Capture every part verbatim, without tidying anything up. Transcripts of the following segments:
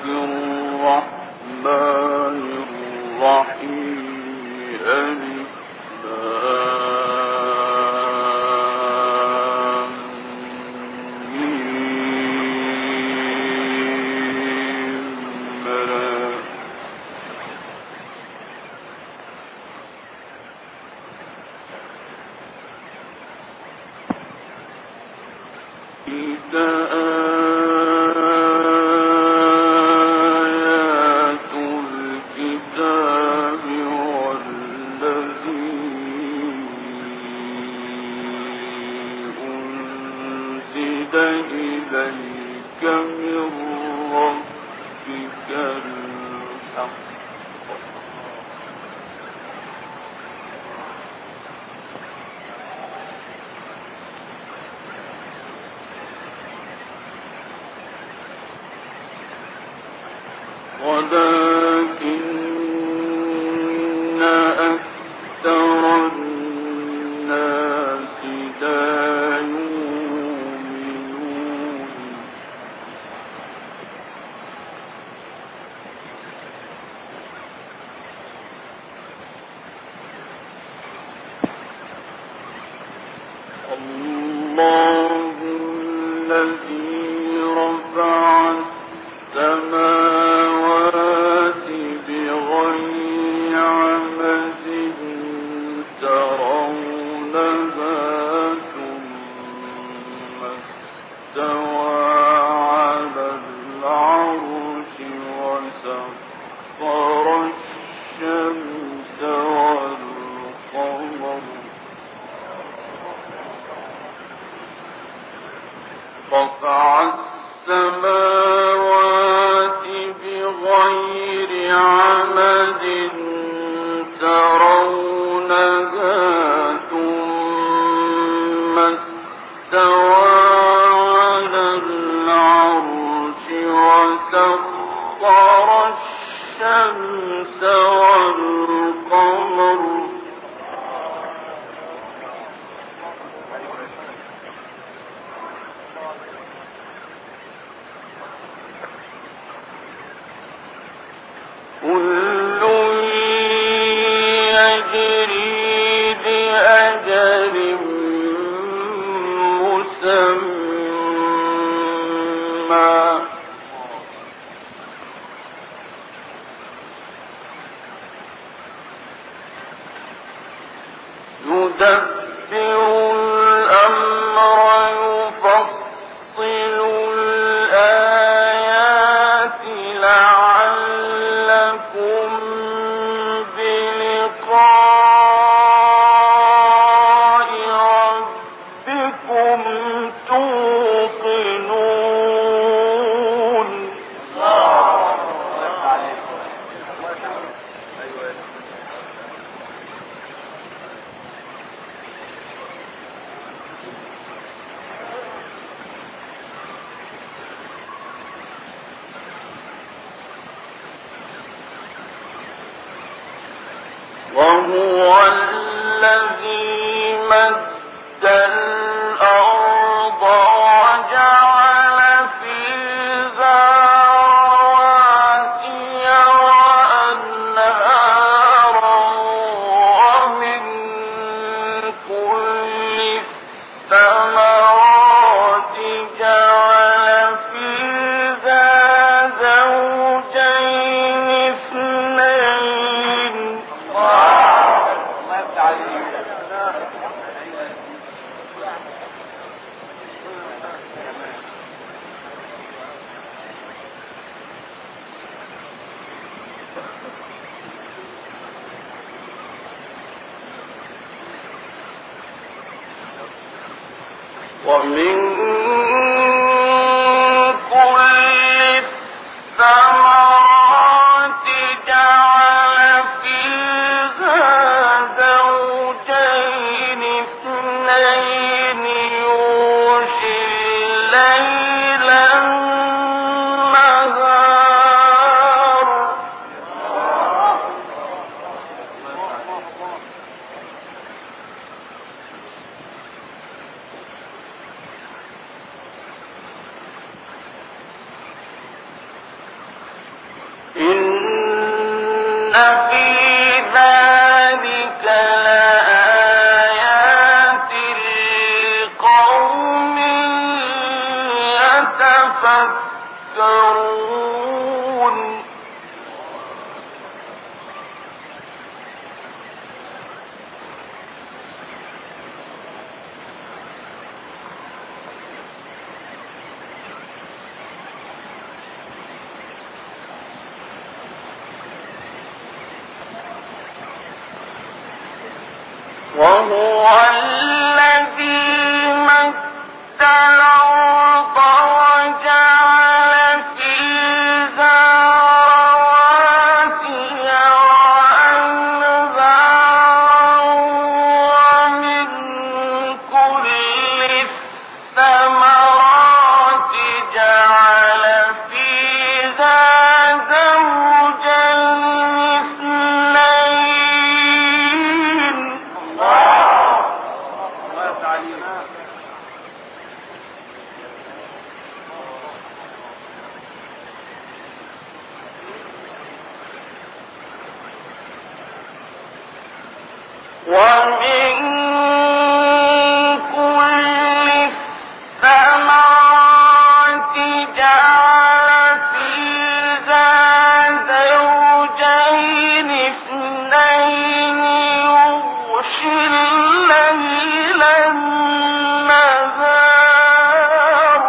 ولكن أكثر الناس لا يؤمنون الله الذي رفع السماوات بغير عمد ترونها ثم استوى على العرش وسخر الشمس والقمر رفع السماوات بغير عمد ترونها ثم استوى على العرش وسخر الشمس والقمر كل يجري لأجل مسمى يدبر الأمر يفصل الآيات لعلكم بلقاء ربكم توقنون وهو الذي مد الأرض وجعل فيها رواسي وأنهارا ومن كل الثمرات جعل فيها زوجين اثنين ومن كل الثمرات جعل فيها زوجين اثنين يغشي الليل النهار وهو الذي مد الأرض وجعل فيها رواسي وأنهارا ومن كل الثمرات جعل فيها زوجين اثنين. ومن كل الثمرات جعل فيها زوجين اثنين يغشي الليل النهار.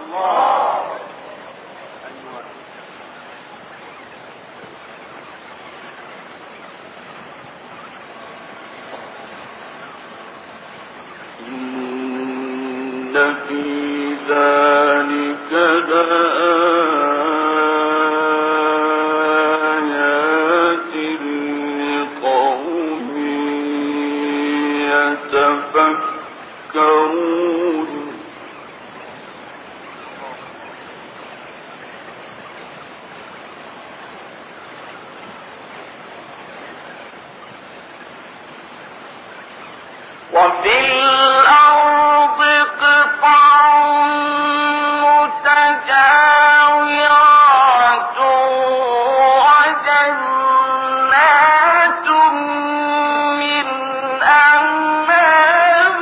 إن في ذلك لآيات لقوم يتفكرون. وفي الأرض قطع متجاورات وجنات من أعناب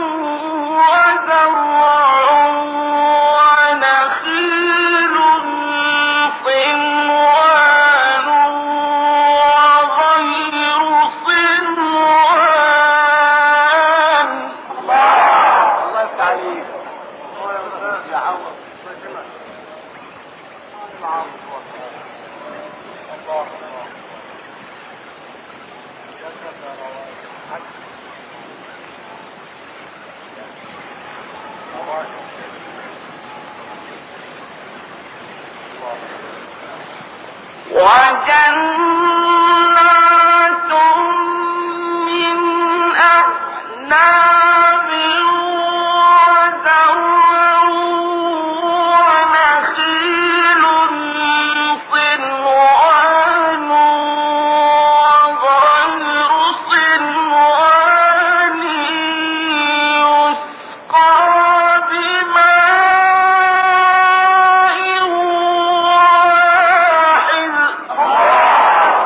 وزرع ونخيل صنوان وغير صنوان. الله تعالى وجنات من أعناب وزرع ونخيل صنوان وغير صنوان يسقى بماء واحد.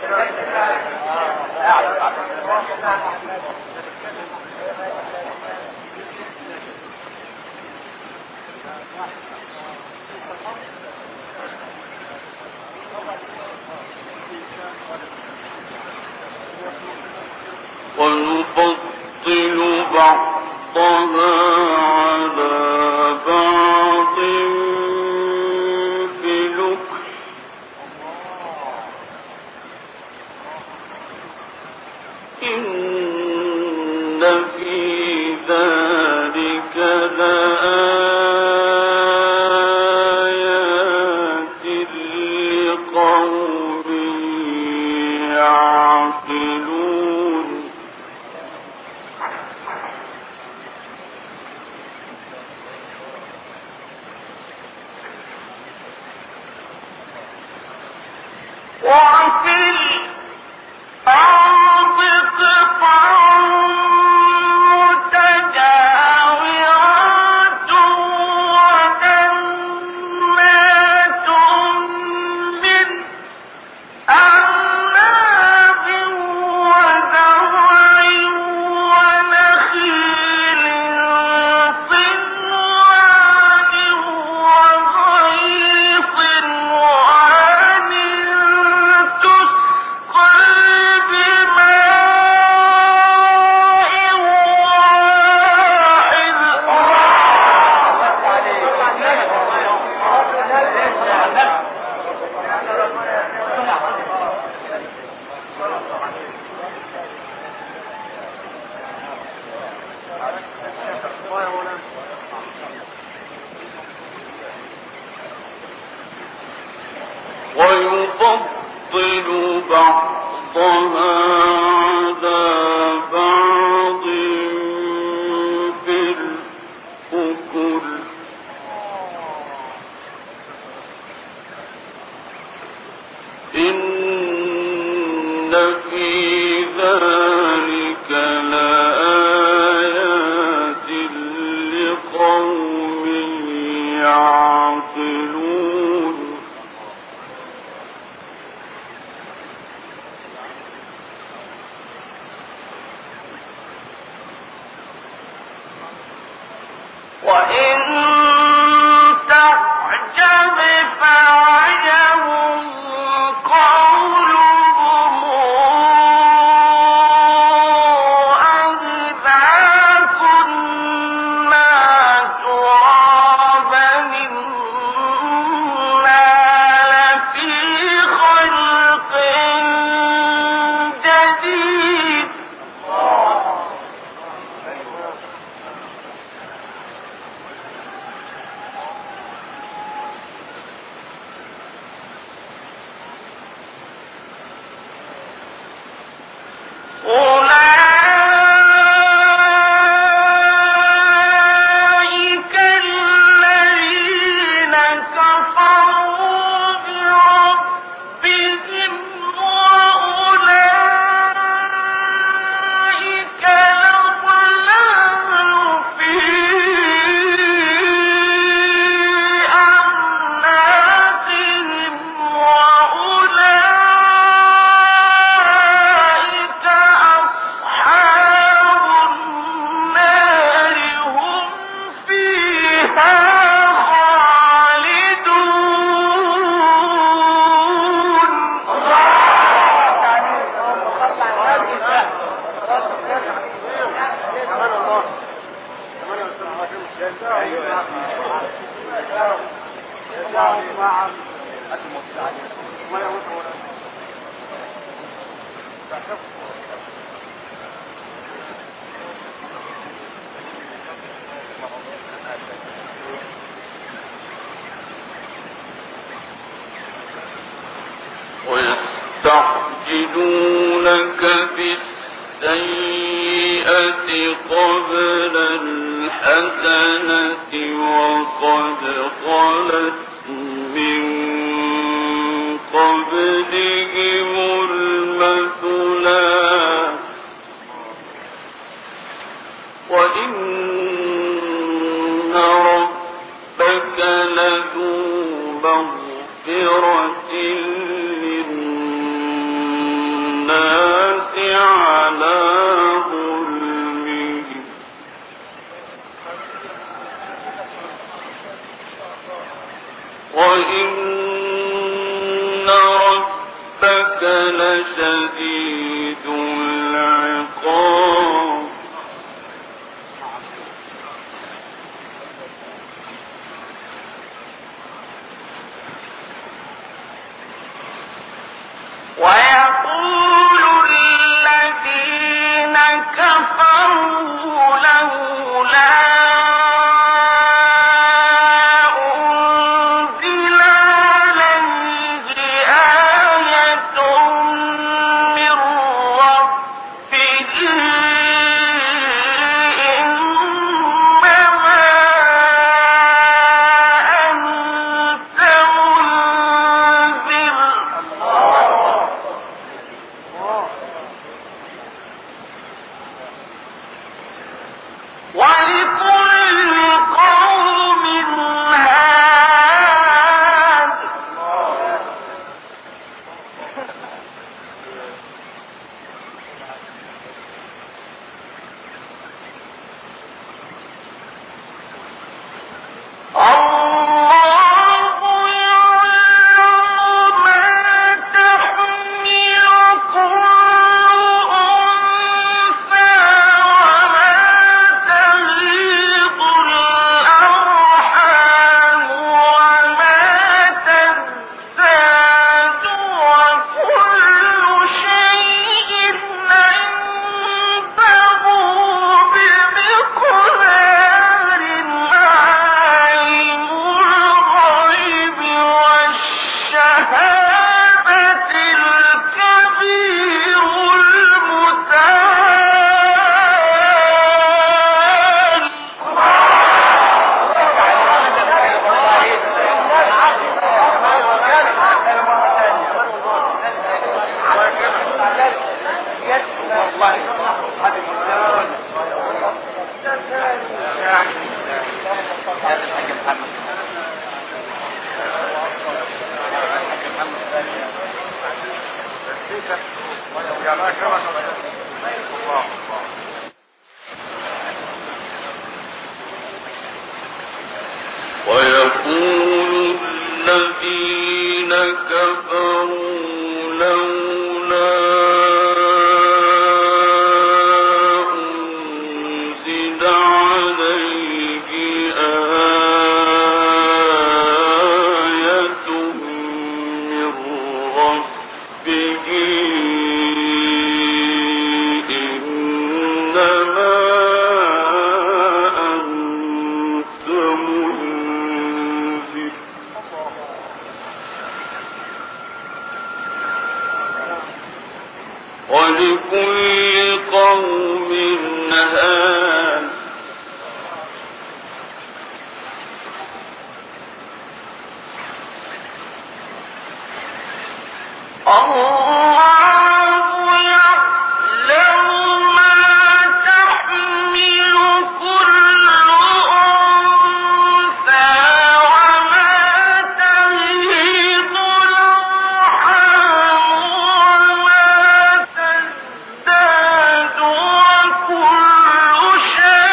ونفضل بعضها على بعض في الأكل إن في ذلك لآيات لقوم يعقلون وفي الأرض قطع متجاورات وجنات من أعناب وزرع ونخيل صنوان وغير صنوان تسقى بماء ويفضل بعضها على بعض في الأكل إن في ذلك لآيات لقوم يعقلون وإن تعجب فعجب قولهم أإذا كنا ترابا إنا لفي خلق جديد أولئك الذين كفروا بربهم وأولئك الأغلال في أعناقهم وأولئك أصحاب النار هم فيها ويستعجلونك بالسيئة قبل الحسنة وقد خلت من قبلهم المثلات وإن ربك لذو مغفرة للناس شديد العقاب ويقول الذين كفروا لولا أنزل عليه آية من ربه إنما أنت منذر ولكل قوم هاد الله يعلم ما تحمل كل أنثى وما تغيض الأرحام وما تزداد وكل شيء عنده بمقدار عالم الغيب والشهادة الكبير المتعال ويقول الذين كفروا لولا أنزل عليه آية من ربه إنما أنت منذر ولكل قوم هاد الله يعلم ما تحمل كل أنثى وما تغيض الأرحام وما تزداد وكل شيء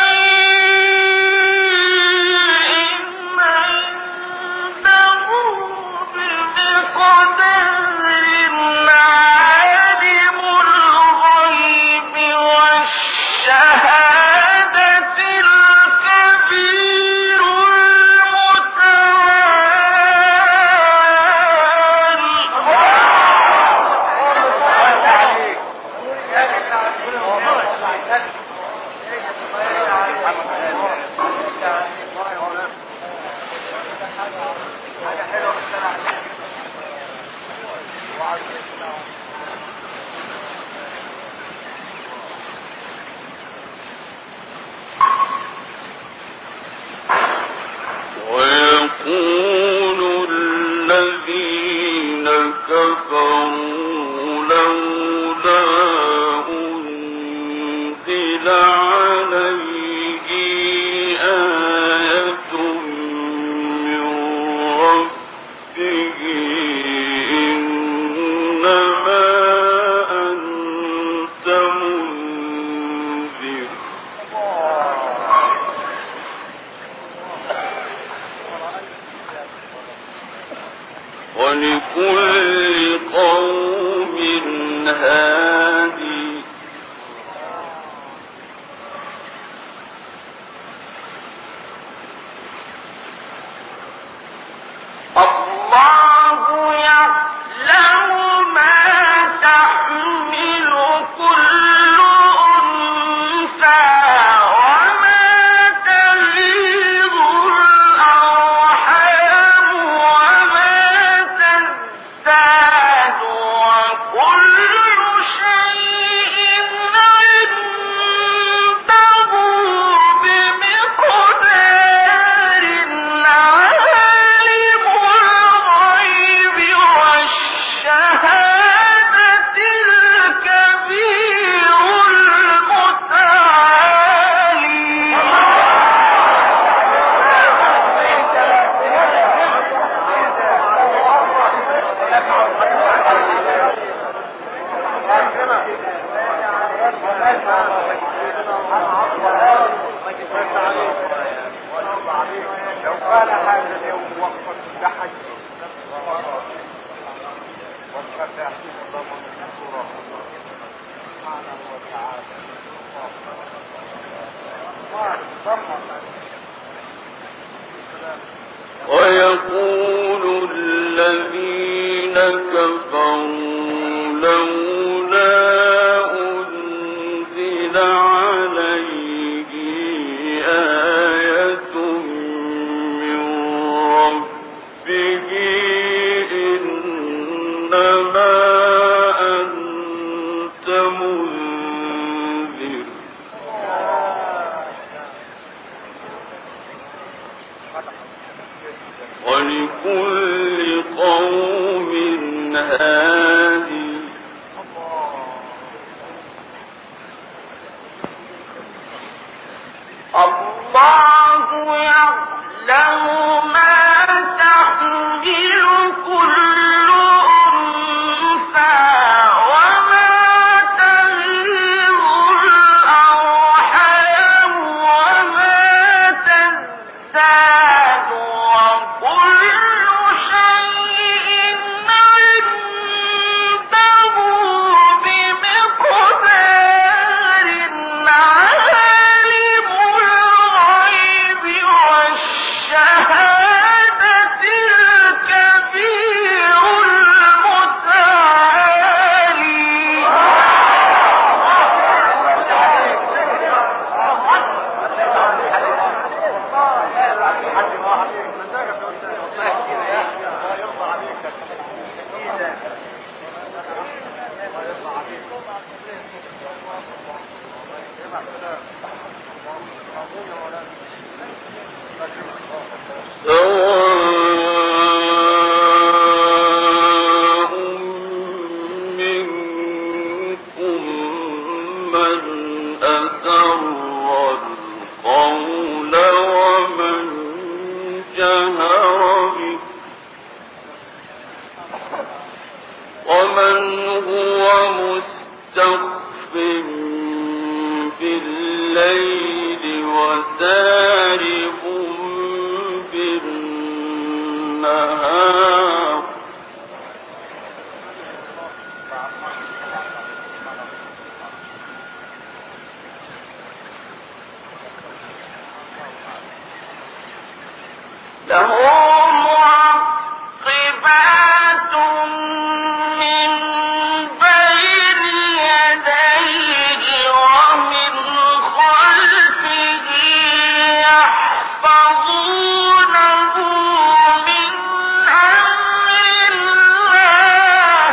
هادي الله يعلم ما تحمل كل أنثى وما تغيض الأرحام وما تزداد وكل شيء عنده بمقدار. عالم الغيب والشهادة الكبير المتعالي. لو كان هذا اليوم وقفا لحج والمفاتيح ضمن الصورة سبحانه وتعالى ويقول الذين كفروا لولا أنزل عليه آية من ربه إنما أنت منذر ولكل قوم هادي. الله يعلم ما تحمل كل أنثى وما تغيض الأرحام وما تزداد وكل شيء عنده بمقدار. عالم الغيب والشهادة الكبير المتعالي. سواء منكم من أسر القول ومن جهر به ومن هو مستخف بالليل وسارب بالنهار. له معقبات من بين يديه ومن خلفه يحفظونه من أمر الله.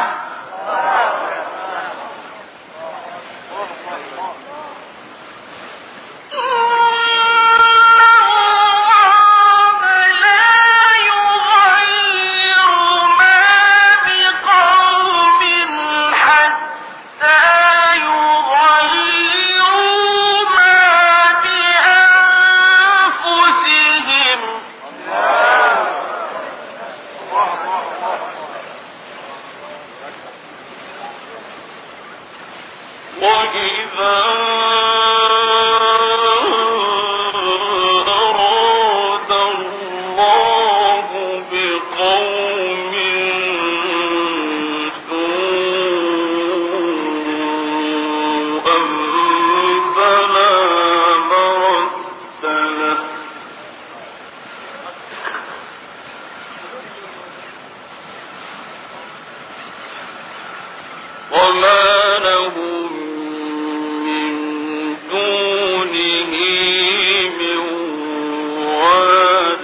وإذا أراد الله بقوم سوءا وما لهم من دونه من وال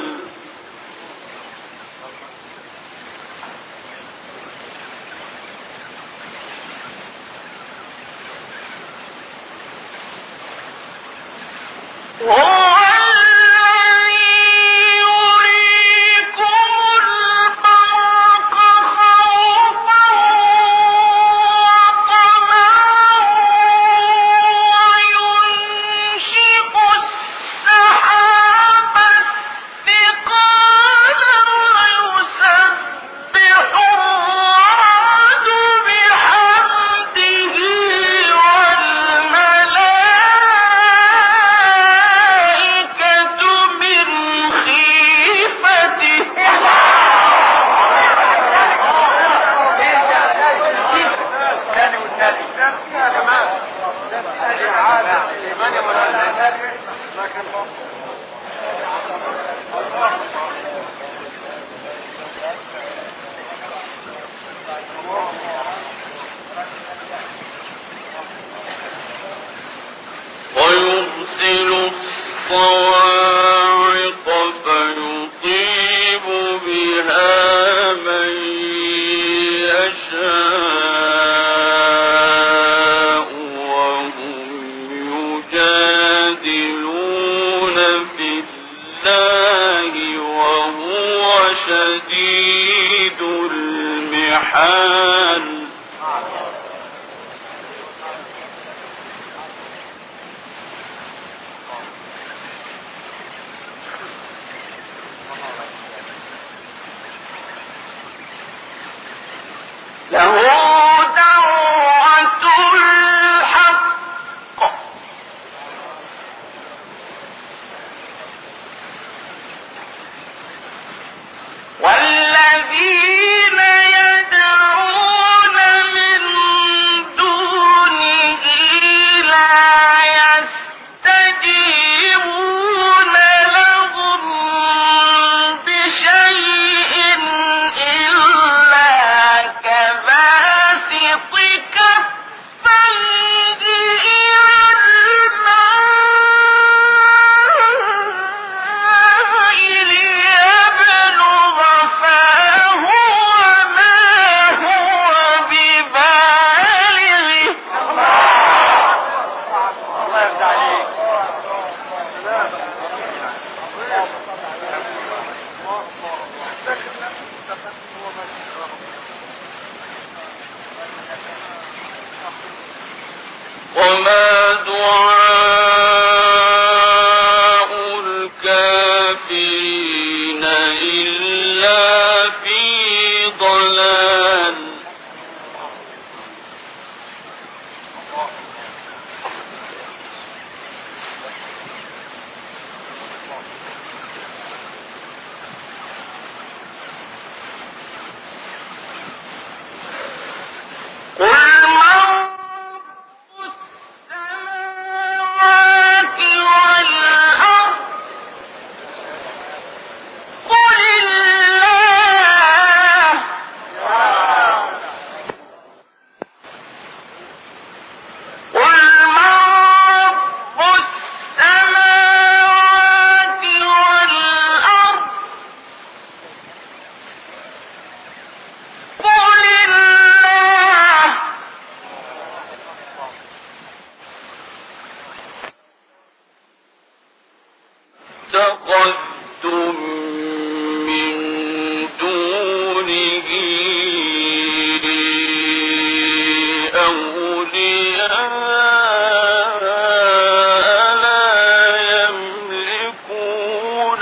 هو الذي يريكم البرق خوفا وطمعا وينشئ السحاب الثقال ويسبح الرعد بحمده والملائكة من خيفته الثاني والثاني يا جماعة الثاني عادة إيمان ولا لكن ويرسل الصواعق فيصيب بها من يشاء وهم يجادلون في الله وهو شديد المحال له دعوة الحق والذين يدعون من دونه لا يستجيبون لهم بشيء إلا كباسط كفيه إلى الماء ليبلغ فاه وما هو ببالغه الله يرضى عليك وما دعاء الكافرين إلا في ضلال قل من رب السماوات والأرض قل الله قل من رب السماوات والأرض قل الله اتخذتم من دونه أولياء لا يملكون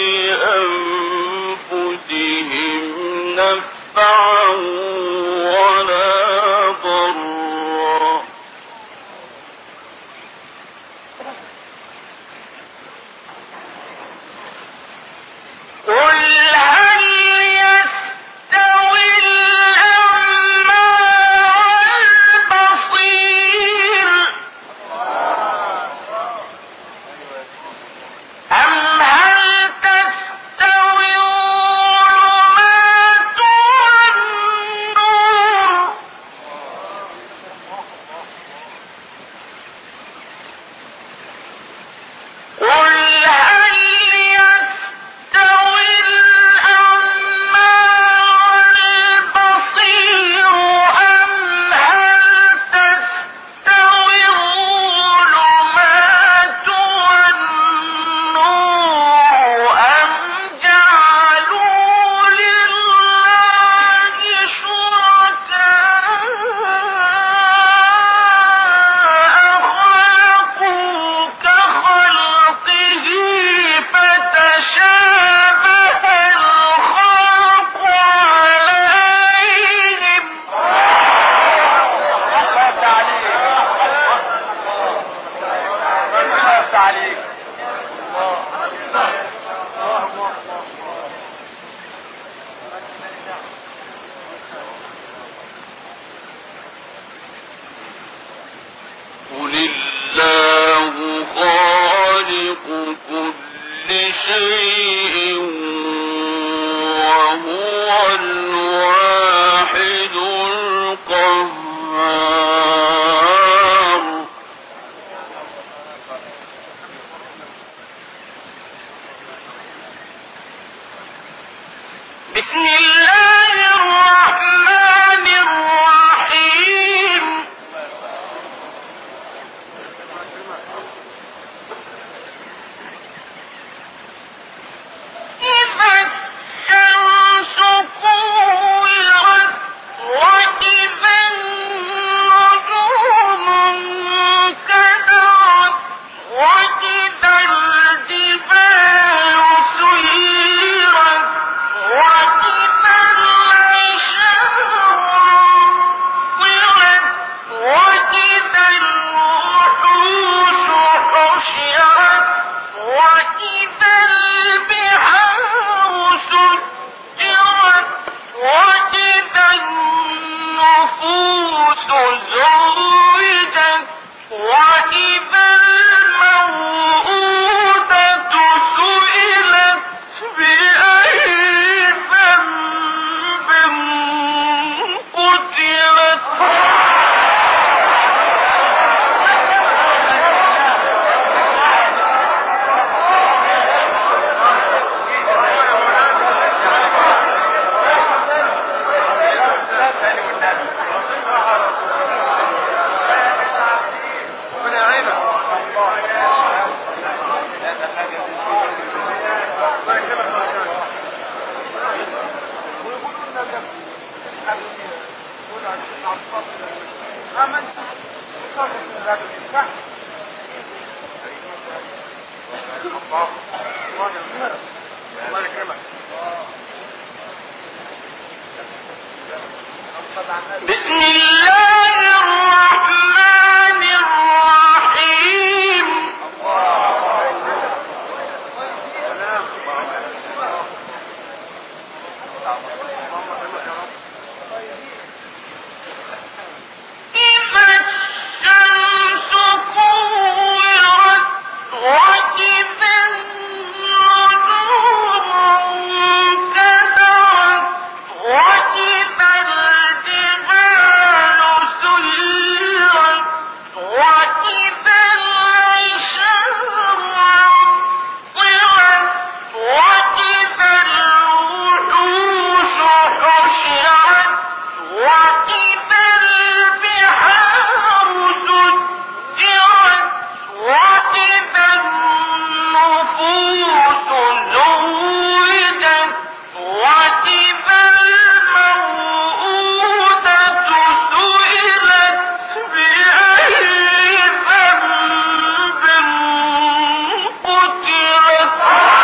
لأنفسهم نفعا ولا ضرا قل هل يستوي الأعمى والبصير كل شيء وهو الواحد القهار. بسم الله الرحمن الرحيم. إذا الشمس كورت وإذا النجوم انكدرت وإذا الجبال سيرت وإذا العشار عطلت وإذا الوحوش حشرت وإذا البحار سجرت وإذا النفوس زوجت وإذا الموءودة سئلت بأي ذنب قتلت. بسم الله الرحمن الرحيم. إذا الشمس كورت وإذا النجوم انكدرت وإذا الجبال سيرت وإذا العشار عطلت وإذا الوحوش حشرت وإذا البحار سجرت وإذا النفوس زوجت وإذا الموءودة سئلت بأي ذنب قتلت.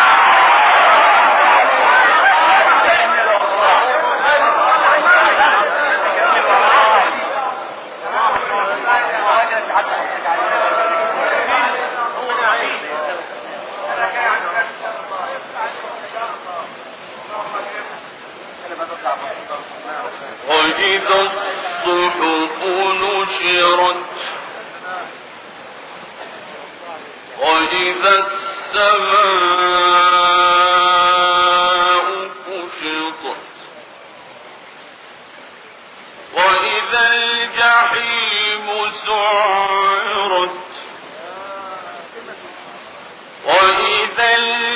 وإذا الصحف نشرت وإذا السماء كشطت وإذا الجحيم سعرت وإذا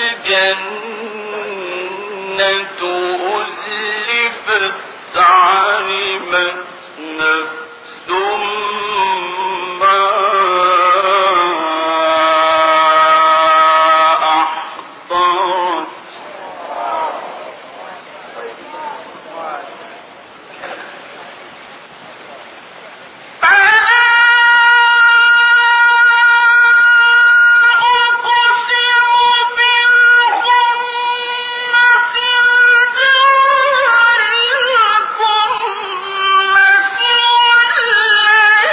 الجنة أزلفت علمت نفس ما أحضرت. أقسم بالخنس الجوار الكنس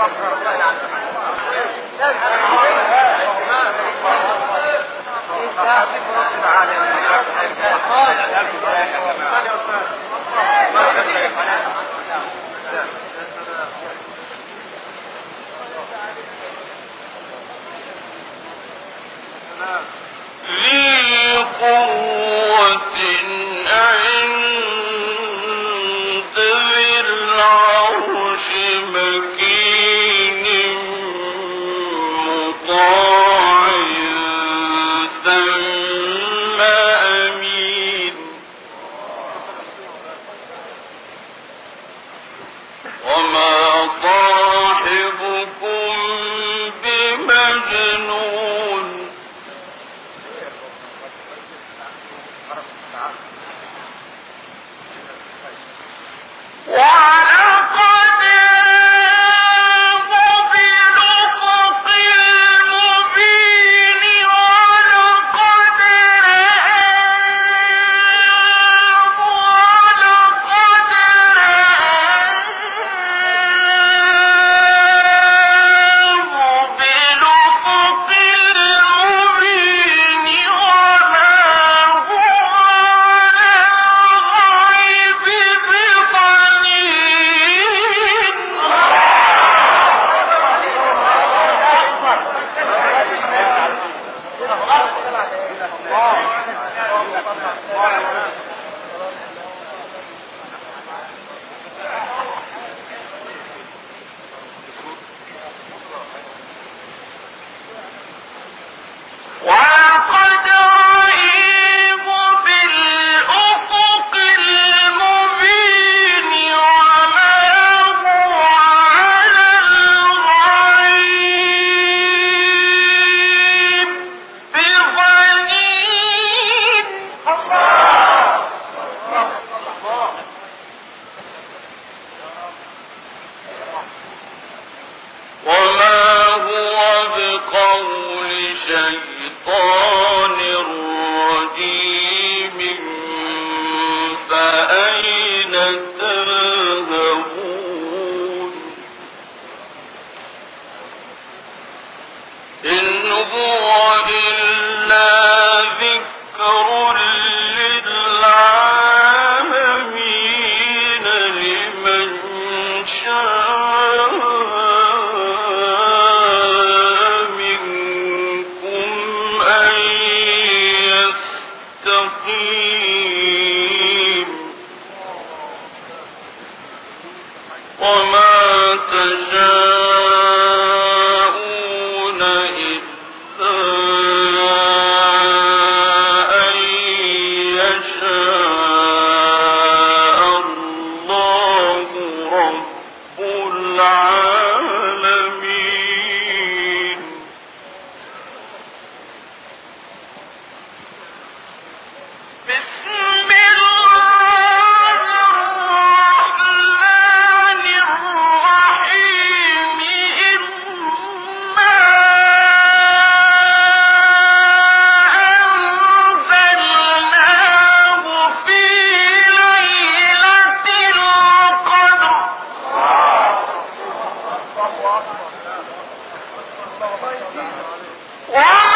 ذي قوة عند ذي العرش مكين مطاع ثم أمين وما صاحبكم بمجنون وَلَقَدْ رَآهُ بِالْأُفُقِ الْمُبِينِ وَلَقَدْ رَآهُ وَلَقَدْ رَآهُ بِالْأُفُقِ الْمُبِينِ وَمَا هُوَ عَلَى الْغَيْبِ بِضَنِينٍ وَلَقَدْ رَآهُ بِالْأُفُقِ الْمُبِينِ وَمَا هُوَ عَلَى الْغَيْبِ بِضَنِينٍ وما هو بقول شيطان رجيم فأين تذهبون إن هو إلا ذكر للعالمين لمن شاء منكم أن يستقيم وما تشاءون إلا أن يشاء الله رب العالمين بسم الله الرحمن الرحيم إنا أنزلناه في ليلة القدر وما